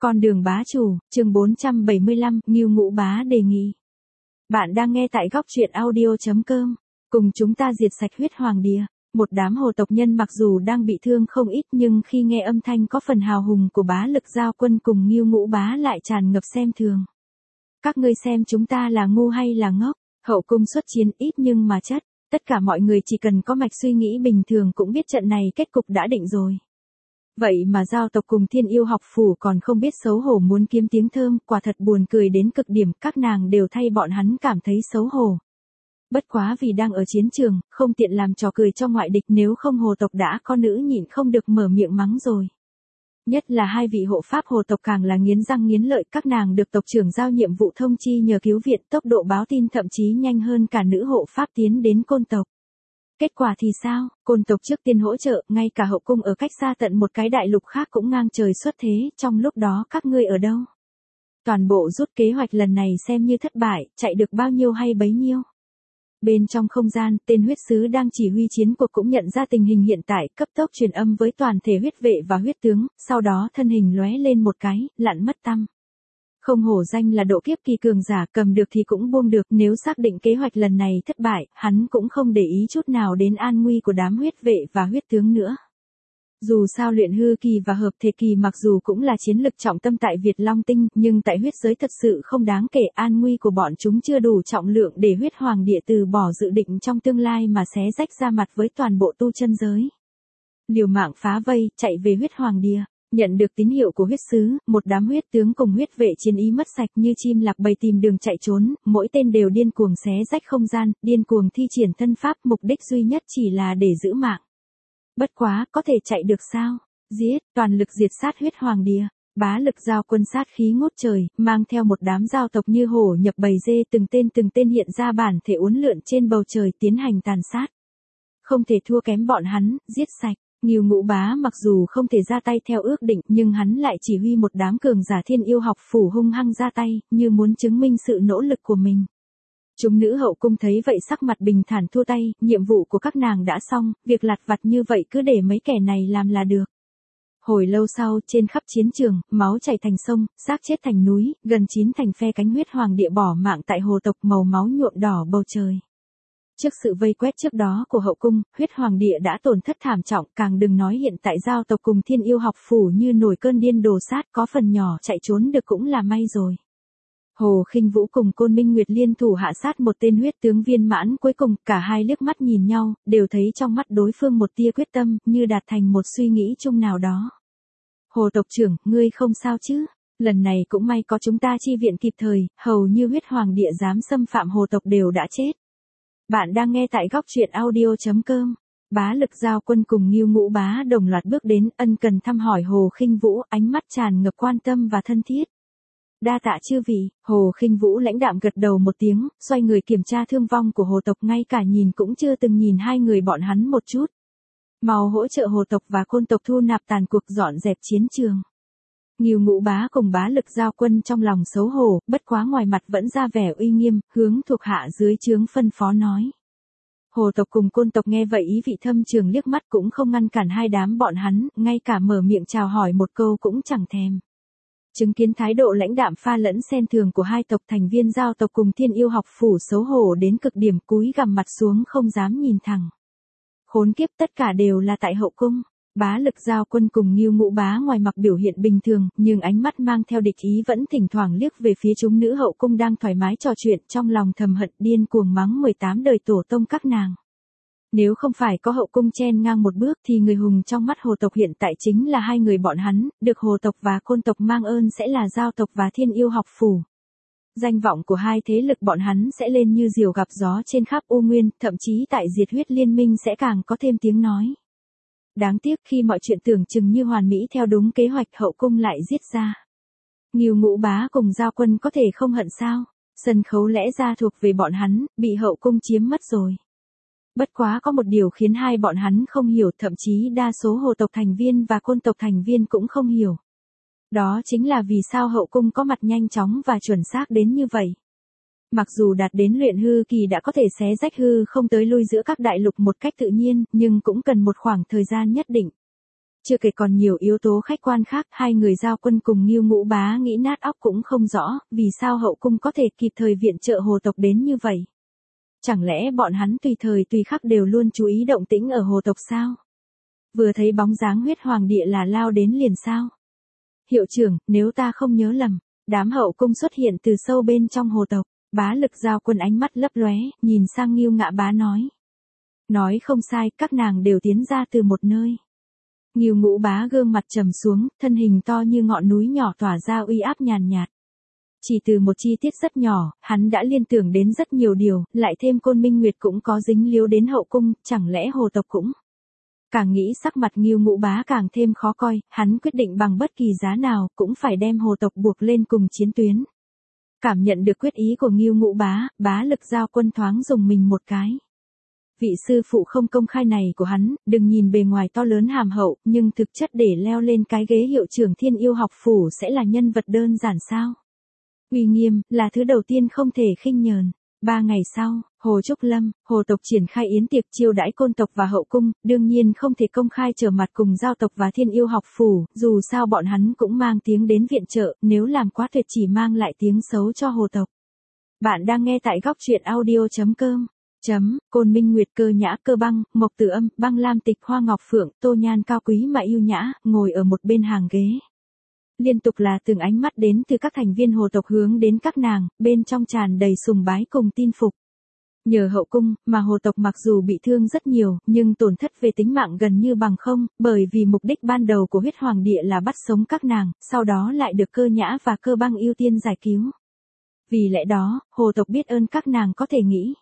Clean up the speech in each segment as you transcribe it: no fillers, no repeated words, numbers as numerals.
Con đường bá chủ, chương 475, Ngưu Ngũ Bá đề nghị. Bạn đang nghe tại góc truyện audio.com. Cùng chúng ta diệt sạch huyết hoàng địa. Một đám hồ tộc nhân mặc dù đang bị thương không ít nhưng khi nghe âm thanh có phần hào hùng của bá lực giao quân cùng Ngưu Ngũ Bá lại tràn ngập xem thường. Các ngươi xem chúng ta là ngu hay là ngốc? Hậu cung xuất chiến ít nhưng mà chất. Tất cả mọi người chỉ cần có mạch suy nghĩ bình thường cũng biết trận này kết cục đã định rồi. Vậy mà giao tộc cùng Thiên Yêu học phủ còn không biết xấu hổ muốn kiếm tiếng thơm, quả thật buồn cười đến cực điểm, các nàng đều thay bọn hắn cảm thấy xấu hổ. Bất quá vì đang ở chiến trường, không tiện làm trò cười cho ngoại địch, nếu không hồ tộc đã có nữ nhịn không được mở miệng mắng rồi. Nhất là hai vị hộ pháp hồ tộc càng là nghiến răng nghiến lợi, các nàng được tộc trưởng giao nhiệm vụ thông chi nhờ cứu viện, tốc độ báo tin thậm chí nhanh hơn cả nữ hộ pháp tiến đến Côn tộc. Kết quả thì sao? Côn tộc trước tiên hỗ trợ, ngay cả hậu cung ở cách xa tận một cái đại lục khác cũng ngang trời xuất thế, trong lúc đó các ngươi ở đâu? Toàn bộ rút kế hoạch lần này xem như thất bại, chạy được bao nhiêu hay bấy nhiêu. Bên trong không gian, tên huyết sứ đang chỉ huy chiến cuộc cũng nhận ra tình hình hiện tại, cấp tốc truyền âm với toàn thể huyết vệ và huyết tướng, sau đó thân hình lóe lên một cái, lặn mất tăm. Không hổ danh là độ kiếp kỳ cường giả, cầm được thì cũng buông được, nếu xác định kế hoạch lần này thất bại, hắn cũng không để ý chút nào đến an nguy của đám huyết vệ và huyết tướng nữa. Dù sao luyện hư kỳ và hợp thể kỳ mặc dù cũng là chiến lực trọng tâm tại Việt Long Tinh, nhưng tại huyết giới thật sự không đáng kể, an nguy của bọn chúng chưa đủ trọng lượng để huyết hoàng địa từ bỏ dự định trong tương lai mà xé rách ra mặt với toàn bộ tu chân giới. Liều mạng phá vây, chạy về huyết hoàng địa. Nhận được tín hiệu của huyết sứ, một đám huyết tướng cùng huyết vệ chiến ý mất sạch như chim lạc bầy tìm đường chạy trốn, mỗi tên đều điên cuồng xé rách không gian, điên cuồng thi triển thân pháp, mục đích duy nhất chỉ là để giữ mạng. Bất quá, có thể chạy được sao? Giết, toàn lực diệt sát huyết hoàng địa. Bá lực giao quân sát khí ngút trời, mang theo một đám giao tộc như hổ nhập bầy dê, từng tên hiện ra bản thể uốn lượn trên bầu trời tiến hành tàn sát. Không thể thua kém bọn hắn, giết sạch. Ngưu Ngũ Bá mặc dù không thể ra tay theo ước định nhưng hắn lại chỉ huy một đám cường giả Thiên Yêu học phủ hung hăng ra tay, như muốn chứng minh sự nỗ lực của mình. Chúng nữ hậu cung thấy vậy sắc mặt bình thản thua tay, nhiệm vụ của các nàng đã xong, việc lặt vặt như vậy cứ để mấy kẻ này làm là được. Hồi lâu sau, trên khắp chiến trường, máu chảy thành sông, xác chết thành núi, gần 9 thành phe cánh huyết hoàng địa bỏ mạng tại hồ tộc, màu máu nhuộm đỏ bầu trời. Trước sự vây quét trước đó của hậu cung, huyết hoàng địa đã tổn thất thảm trọng, càng đừng nói hiện tại giao tộc cùng Thiên Yêu học phủ như nổi cơn điên đồ sát, có phần nhỏ chạy trốn được cũng là may rồi. Hồ Khinh Vũ cùng Côn Minh Nguyệt liên thủ hạ sát một tên huyết tướng viên mãn, cuối cùng cả hai liếc mắt nhìn nhau, đều thấy trong mắt đối phương một tia quyết tâm, như đạt thành một suy nghĩ chung nào đó. Hồ tộc trưởng, ngươi không sao chứ? Lần này cũng may có chúng ta chi viện kịp thời, hầu như huyết hoàng địa dám xâm phạm hồ tộc đều đã chết. Bạn đang nghe tại góc truyện audio.com. Bá lực giao quân cùng Ngưu Ngũ Bá đồng loạt bước đến, ân cần thăm hỏi Hồ Khinh Vũ, ánh mắt tràn ngập quan tâm và thân thiết. Đa tạ chư vị. Hồ Khinh Vũ lãnh đạm gật đầu một tiếng, xoay người kiểm tra thương vong của hồ tộc, ngay cả nhìn cũng chưa từng nhìn hai người bọn hắn một chút. Mau hỗ trợ hồ tộc và Côn tộc thu nạp tàn cuộc, dọn dẹp chiến trường. Ngưu Ngũ Bá cùng bá lực giao quân trong lòng xấu hổ, bất quá ngoài mặt vẫn ra vẻ uy nghiêm, hướng thuộc hạ dưới trướng phân phó nói. Hồ tộc cùng Côn tộc nghe vậy ý vị thâm trường liếc mắt cũng không ngăn cản hai đám bọn hắn, ngay cả mở miệng chào hỏi một câu cũng chẳng thèm. Chứng kiến thái độ lãnh đạm pha lẫn xen thường của hai tộc thành viên giao tộc cùng Thiên Yêu học phủ, xấu hổ đến cực điểm, cúi gằm mặt xuống không dám nhìn thẳng. Khốn kiếp, tất cả đều là tại hậu cung. Bá lực giao quân cùng Ngưu Ngũ Bá ngoài mặt biểu hiện bình thường, nhưng ánh mắt mang theo địch ý vẫn thỉnh thoảng liếc về phía chúng nữ hậu cung đang thoải mái trò chuyện, trong lòng thầm hận điên cuồng mắng 18 đời tổ tông các nàng. Nếu không phải có hậu cung chen ngang một bước thì người hùng trong mắt hồ tộc hiện tại chính là hai người bọn hắn, được hồ tộc và Côn tộc mang ơn sẽ là giao tộc và Thiên Yêu học phủ. Danh vọng của hai thế lực bọn hắn sẽ lên như diều gặp gió trên khắp U Nguyên, thậm chí tại Diệt Huyết Liên Minh sẽ càng có thêm tiếng nói. Đáng tiếc khi mọi chuyện tưởng chừng như hoàn mỹ theo đúng kế hoạch, hậu cung lại giết ra. Ngưu Ngũ Bá cùng giao quân có thể không hận sao? Sân khấu lẽ ra thuộc về bọn hắn, bị hậu cung chiếm mất rồi. Bất quá có một điều khiến hai bọn hắn không hiểu, thậm chí đa số hồ tộc thành viên và Côn tộc thành viên cũng không hiểu. Đó chính là vì sao hậu cung có mặt nhanh chóng và chuẩn xác đến như vậy. Mặc dù đạt đến luyện hư kỳ đã có thể xé rách hư không tới lui giữa các đại lục một cách tự nhiên, nhưng cũng cần một khoảng thời gian nhất định. Chưa kể còn nhiều yếu tố khách quan khác, hai người giao quân cùng Ngưu Ngũ Bá nghĩ nát óc cũng không rõ, vì sao hậu cung có thể kịp thời viện trợ hồ tộc đến như vậy. Chẳng lẽ bọn hắn tùy thời tùy khắc đều luôn chú ý động tĩnh ở hồ tộc sao? Vừa thấy bóng dáng huyết hoàng địa là lao đến liền sao? Hiệu trưởng, nếu ta không nhớ lầm, đám hậu cung xuất hiện từ sâu bên trong hồ tộc. Bá Lực giao quân ánh mắt lấp lóe, nhìn sang Ngưu Ngạ Bá nói. Nói không sai, các nàng đều tiến ra từ một nơi. Ngưu Ngũ Bá gương mặt trầm xuống, thân hình to như ngọn núi nhỏ tỏa ra uy áp nhàn nhạt. Chỉ từ một chi tiết rất nhỏ, hắn đã liên tưởng đến rất nhiều điều, lại thêm Côn Minh Nguyệt cũng có dính líu đến hậu cung, chẳng lẽ hồ tộc cũng. Càng nghĩ sắc mặt Ngưu Ngũ Bá càng thêm khó coi, hắn quyết định bằng bất kỳ giá nào, cũng phải đem hồ tộc buộc lên cùng chiến tuyến. Cảm nhận được quyết ý của Ngưu Ngũ Bá, Bá Lực giao quân thoáng dùng mình một cái. Vị sư phụ không công khai này của hắn, đừng nhìn bề ngoài to lớn hàm hậu, nhưng thực chất để leo lên cái ghế hiệu trưởng Thiên Yêu học phủ sẽ là nhân vật đơn giản sao? Uy nghiêm, là thứ đầu tiên không thể khinh nhờn. 3 ngày sau, Hồ Trúc Lâm, hồ tộc triển khai yến tiệc chiêu đãi côn tộc và hậu cung, đương nhiên không thể công khai trở mặt cùng giao tộc và Thiên Yêu học phủ, dù sao bọn hắn cũng mang tiếng đến viện trợ, nếu làm quá tuyệt chỉ mang lại tiếng xấu cho hồ tộc. Bạn đang nghe tại góc truyện audio.com. Côn Minh Nguyệt cơ nhã cơ băng, Mộc Tử Âm, Băng Lam Tịch Hoa Ngọc Phượng, Tô Nhan cao quý mà yêu nhã, ngồi ở một bên hàng ghế. Liên tục là từng ánh mắt đến từ các thành viên hồ tộc hướng đến các nàng, bên trong tràn đầy sùng bái cùng tin phục. Nhờ hậu cung, mà hồ tộc mặc dù bị thương rất nhiều, nhưng tổn thất về tính mạng gần như bằng không, bởi vì mục đích ban đầu của huyết hoàng địa là bắt sống các nàng, sau đó lại được cơ nhã và cơ băng ưu tiên giải cứu. Vì lẽ đó, hồ tộc biết ơn các nàng có thể nghĩ.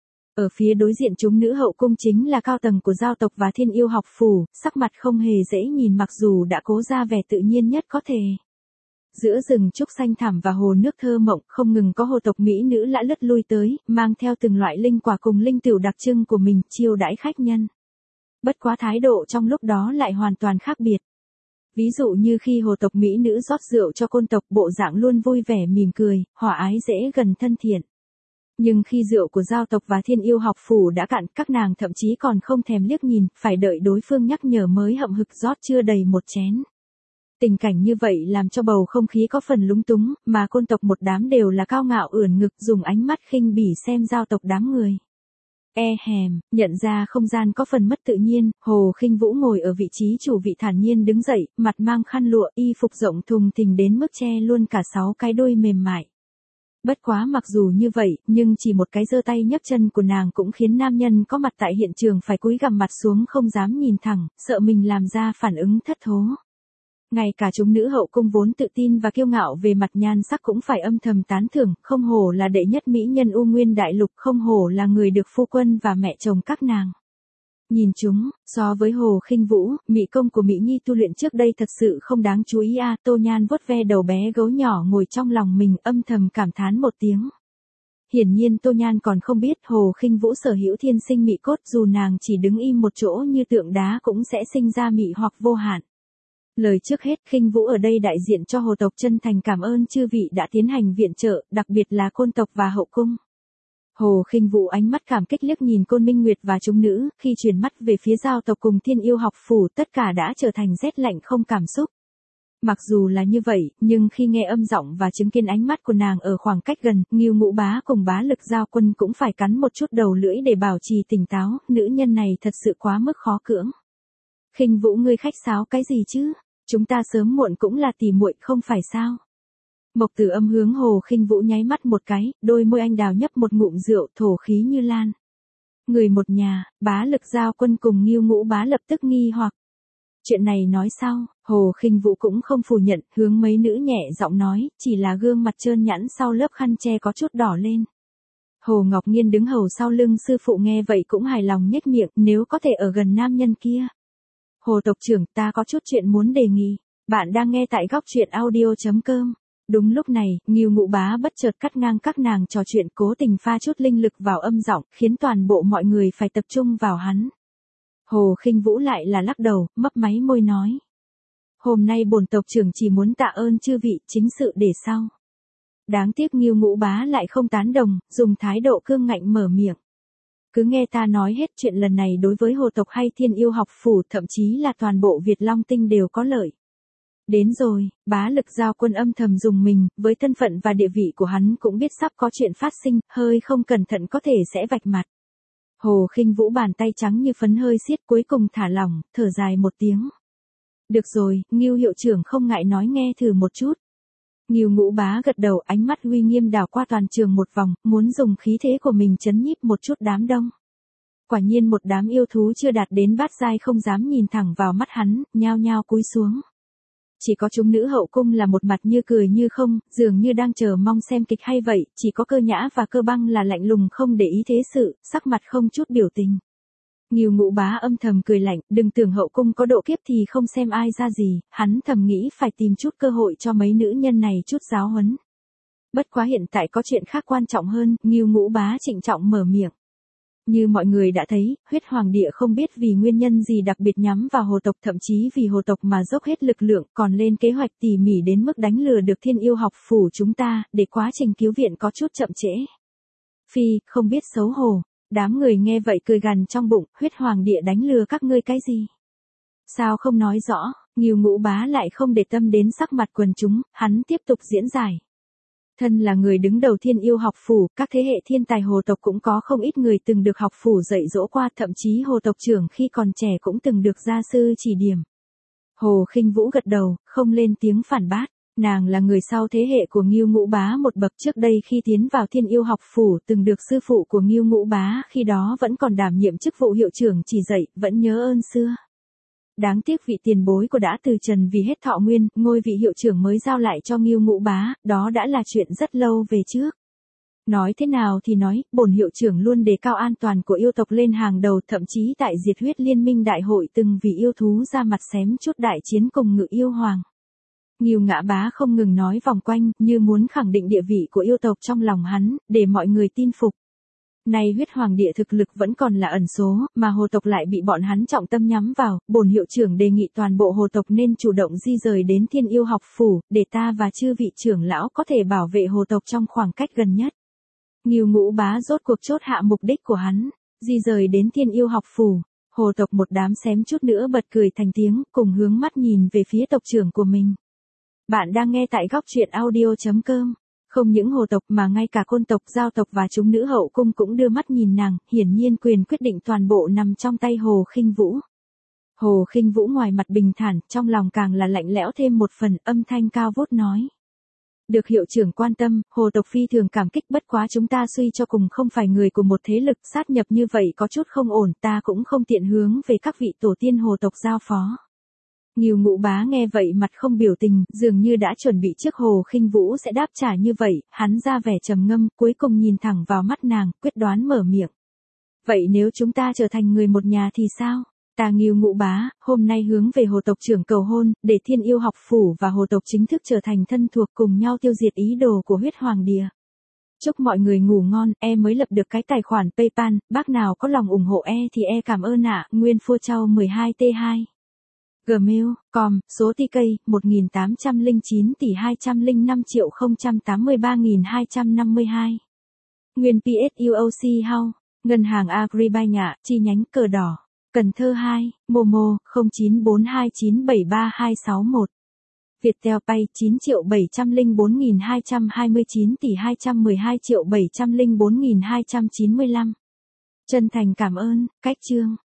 Ở phía đối diện chúng nữ hậu cung chính là cao tầng của giao tộc và Thiên Yêu học phủ, sắc mặt không hề dễ nhìn mặc dù đã cố ra vẻ tự nhiên nhất có thể. Giữa rừng trúc xanh thẳm và hồ nước thơ mộng không ngừng có hồ tộc mỹ nữ lã lướt lui tới, mang theo từng loại linh quả cùng linh tửu đặc trưng của mình chiêu đãi khách nhân. Bất quá thái độ trong lúc đó lại hoàn toàn khác biệt. Ví dụ như khi hồ tộc mỹ nữ rót rượu cho côn tộc bộ dạng luôn vui vẻ mỉm cười, hòa ái dễ gần thân thiện. Nhưng khi rượu của giao tộc và Thiên Yêu học phủ đã cạn, các nàng thậm chí còn không thèm liếc nhìn, phải đợi đối phương nhắc nhở mới hậm hực rót chưa đầy một chén. Tình cảnh như vậy làm cho bầu không khí có phần lúng túng, mà côn tộc một đám đều là cao ngạo ưỡn ngực dùng ánh mắt khinh bỉ xem giao tộc đám người. Nhận ra không gian có phần mất tự nhiên, Hồ Khinh Vũ ngồi ở vị trí chủ vị thản nhiên đứng dậy, mặt mang khăn lụa, y phục rộng thùng thình đến mức che luôn cả 6 cái đuôi mềm mại. Bất quá mặc dù như vậy, nhưng chỉ một cái giơ tay nhấc chân của nàng cũng khiến nam nhân có mặt tại hiện trường phải cúi gằm mặt xuống không dám nhìn thẳng, sợ mình làm ra phản ứng thất thố. Ngay cả chúng nữ hậu cung vốn tự tin và kiêu ngạo về mặt nhan sắc cũng phải âm thầm tán thưởng, không hổ là đệ nhất mỹ nhân U Nguyên Đại Lục, không hổ là người được phu quân và mẹ chồng các nàng. Nhìn chúng, so với Hồ Khinh Vũ, mỹ công của Mỹ Nhi tu luyện trước đây thật sự không đáng chú ý a. Tô Nhan vuốt ve đầu bé gấu nhỏ ngồi trong lòng mình âm thầm cảm thán một tiếng. Hiển nhiên Tô Nhan còn không biết Hồ Khinh Vũ sở hữu thiên sinh mỹ cốt, dù nàng chỉ đứng im một chỗ như tượng đá cũng sẽ sinh ra mỹ hoặc vô hạn. Lời trước hết, Khinh Vũ ở đây đại diện cho hồ tộc chân thành cảm ơn chư vị đã tiến hành viện trợ, đặc biệt là côn tộc và hậu cung. Hồ Khinh Vũ ánh mắt cảm kích liếc nhìn Côn Minh Nguyệt và chúng nữ, khi chuyển mắt về phía giao tộc cùng Thiên Yêu học phủ tất cả đã trở thành rét lạnh không cảm xúc. Mặc dù là như vậy, nhưng khi nghe âm giọng và chứng kiến ánh mắt của nàng ở khoảng cách gần, Ngưu Ngũ Bá cùng Bá Lực giao quân cũng phải cắn một chút đầu lưỡi để bảo trì tỉnh táo, nữ nhân này thật sự quá mức khó cưỡng. Khinh Vũ ngươi khách sáo cái gì chứ? Chúng ta sớm muộn cũng là tỉ muội không phải sao? Mộc Tử Âm hướng Hồ Khinh Vũ nháy mắt một cái, đôi môi anh đào nhấp một ngụm rượu thổ khí như lan. Người một nhà, Bá Lực giao quân cùng Ngưu Ngũ Bá lập tức nghi hoặc. Chuyện này nói sau, Hồ Khinh Vũ cũng không phủ nhận, hướng mấy nữ nhẹ giọng nói, chỉ là gương mặt trơn nhẵn sau lớp khăn che có chút đỏ lên. Hồ Ngọc Nghiên đứng hầu sau lưng sư phụ nghe vậy cũng hài lòng nhếch miệng, nếu có thể ở gần nam nhân kia. Hồ tộc trưởng, ta có chút chuyện muốn đề nghị. Bạn đang nghe tại góc truyện audio.com. Đúng lúc này, Ngưu Ngũ Bá bất chợt cắt ngang các nàng trò chuyện, cố tình pha chút linh lực vào âm giọng, khiến toàn bộ mọi người phải tập trung vào hắn. Hồ Khinh Vũ lại là lắc đầu, mấp máy môi nói. Hôm nay bổn tộc trưởng chỉ muốn tạ ơn chư vị, chính sự để sau. Đáng tiếc Ngưu Ngũ Bá lại không tán đồng, dùng thái độ cương ngạnh mở miệng. Cứ nghe ta nói hết chuyện lần này đối với hồ tộc hay Thiên Yêu học phủ, thậm chí là toàn bộ Việt Long Tinh đều có lợi. Đến rồi, Bá Lực Giao Quân âm thầm dùng mình, với thân phận và địa vị của hắn cũng biết sắp có chuyện phát sinh, hơi không cẩn thận có thể sẽ vạch mặt. Hồ Khinh Vũ bàn tay trắng như phấn hơi siết, cuối cùng thả lỏng, thở dài một tiếng. Được rồi, Ngưu hiệu trưởng không ngại nói nghe thử một chút. Ngưu Ngũ Bá gật đầu, ánh mắt uy nghiêm đảo qua toàn trường một vòng, muốn dùng khí thế của mình trấn nhiếp một chút đám đông. Quả nhiên một đám yêu thú chưa đạt đến bát giai không dám nhìn thẳng vào mắt hắn, nhao nhao cúi xuống. Chỉ có chúng nữ hậu cung là một mặt như cười như không, dường như đang chờ mong xem kịch hay vậy, chỉ có Cơ Nhã và Cơ Băng là lạnh lùng không để ý thế sự, sắc mặt không chút biểu tình. Ngưu Ngũ Bá âm thầm cười lạnh, đừng tưởng hậu cung có độ kiếp thì không xem ai ra gì, hắn thầm nghĩ phải tìm chút cơ hội cho mấy nữ nhân này chút giáo huấn. Bất quá hiện tại có chuyện khác quan trọng hơn, Ngưu Ngũ Bá trịnh trọng mở miệng. Như mọi người đã thấy, huyết hoàng địa không biết vì nguyên nhân gì đặc biệt nhắm vào hồ tộc, thậm chí vì hồ tộc mà dốc hết lực lượng, còn lên kế hoạch tỉ mỉ đến mức đánh lừa được Thiên Yêu học phủ chúng ta, để quá trình cứu viện có chút chậm trễ. Phi, không biết xấu hổ. Đám người nghe vậy cười gằn trong bụng, huyết hoàng địa đánh lừa các ngươi cái gì? Sao không nói rõ? Ngưu Ngũ Bá lại không để tâm đến sắc mặt quần chúng, hắn tiếp tục diễn giải. Thân là người đứng đầu Thiên Yêu học phủ, các thế hệ thiên tài hồ tộc cũng có không ít người từng được học phủ dạy dỗ qua, thậm chí hồ tộc trưởng khi còn trẻ cũng từng được gia sư chỉ điểm. Hồ Khinh Vũ gật đầu, không lên tiếng phản bác. Nàng là người sau thế hệ của Ngưu Ngũ Bá một bậc, trước đây khi tiến vào Thiên Yêu học phủ từng được sư phụ của Ngưu Ngũ Bá khi đó vẫn còn đảm nhiệm chức vụ hiệu trưởng chỉ dạy, vẫn nhớ ơn xưa. Đáng tiếc vị tiền bối của đã từ trần vì hết thọ nguyên, ngôi vị hiệu trưởng mới giao lại cho Ngưu Ngũ Bá, đó đã là chuyện rất lâu về trước. Nói thế nào thì nói, bổn hiệu trưởng luôn đề cao an toàn của yêu tộc lên hàng đầu, thậm chí tại Diệt Huyết Liên Minh đại hội từng vì yêu thú ra mặt xém chút đại chiến cùng Ngự Yêu Hoàng. Ngưu Ngã Bá không ngừng nói vòng quanh, như muốn khẳng định địa vị của yêu tộc trong lòng hắn, để mọi người tin phục. Nay huyết hoàng địa thực lực vẫn còn là ẩn số, mà hồ tộc lại bị bọn hắn trọng tâm nhắm vào, bổn hiệu trưởng đề nghị toàn bộ hồ tộc nên chủ động di rời đến Thiên Yêu học phủ, để ta và chư vị trưởng lão có thể bảo vệ hồ tộc trong khoảng cách gần nhất. Ngưu Ngũ Bá rốt cuộc chốt hạ mục đích của hắn, di rời đến Thiên Yêu học phủ. Hồ tộc một đám xém chút nữa bật cười thành tiếng, cùng hướng mắt nhìn về phía tộc trưởng của mình. Bạn đang nghe tại góc truyện audio.com. Không những hồ tộc mà ngay cả côn tộc, giao tộc và chúng nữ hậu cung cũng đưa mắt nhìn nàng, hiển nhiên quyền quyết định toàn bộ nằm trong tay Hồ Khinh Vũ. Hồ Khinh Vũ ngoài mặt bình thản, trong lòng càng là lạnh lẽo thêm một phần, âm thanh cao vút nói. Được hiệu trưởng quan tâm, hồ tộc phi thường cảm kích, bất quá chúng ta suy cho cùng không phải người của một thế lực, sát nhập như vậy có chút không ổn, ta cũng không tiện hướng về các vị tổ tiên hồ tộc giao phó. Ngưu Ngũ Bá nghe vậy mặt không biểu tình, dường như đã chuẩn bị trước Hồ Khinh Vũ sẽ đáp trả như vậy, hắn ra vẻ trầm ngâm, cuối cùng nhìn thẳng vào mắt nàng, quyết đoán mở miệng. Vậy nếu chúng ta trở thành người một nhà thì sao? Ta Ngưu Ngũ Bá, hôm nay hướng về hồ tộc trưởng cầu hôn, để Thiên Yêu học phủ và hồ tộc chính thức trở thành thân thuộc, cùng nhau tiêu diệt ý đồ của huyết hoàng địa. Chúc mọi người ngủ ngon, mới lập được cái tài khoản PayPal, bác nào có lòng ủng hộ thì cảm ơn ạ, Nguyên Phô Châu 12T2. Gmail.com, số TK, 1809 tỷ 205 triệu 083.252. Nguyên PSUOC House, Ngân hàng Agribank ạ, chi nhánh Cờ Đỏ, Cần Thơ 2, Momo, 0942973261. Viettel Pay 9.704.229 tỷ 212 triệu 704.295. Chân thành cảm ơn, cách chương.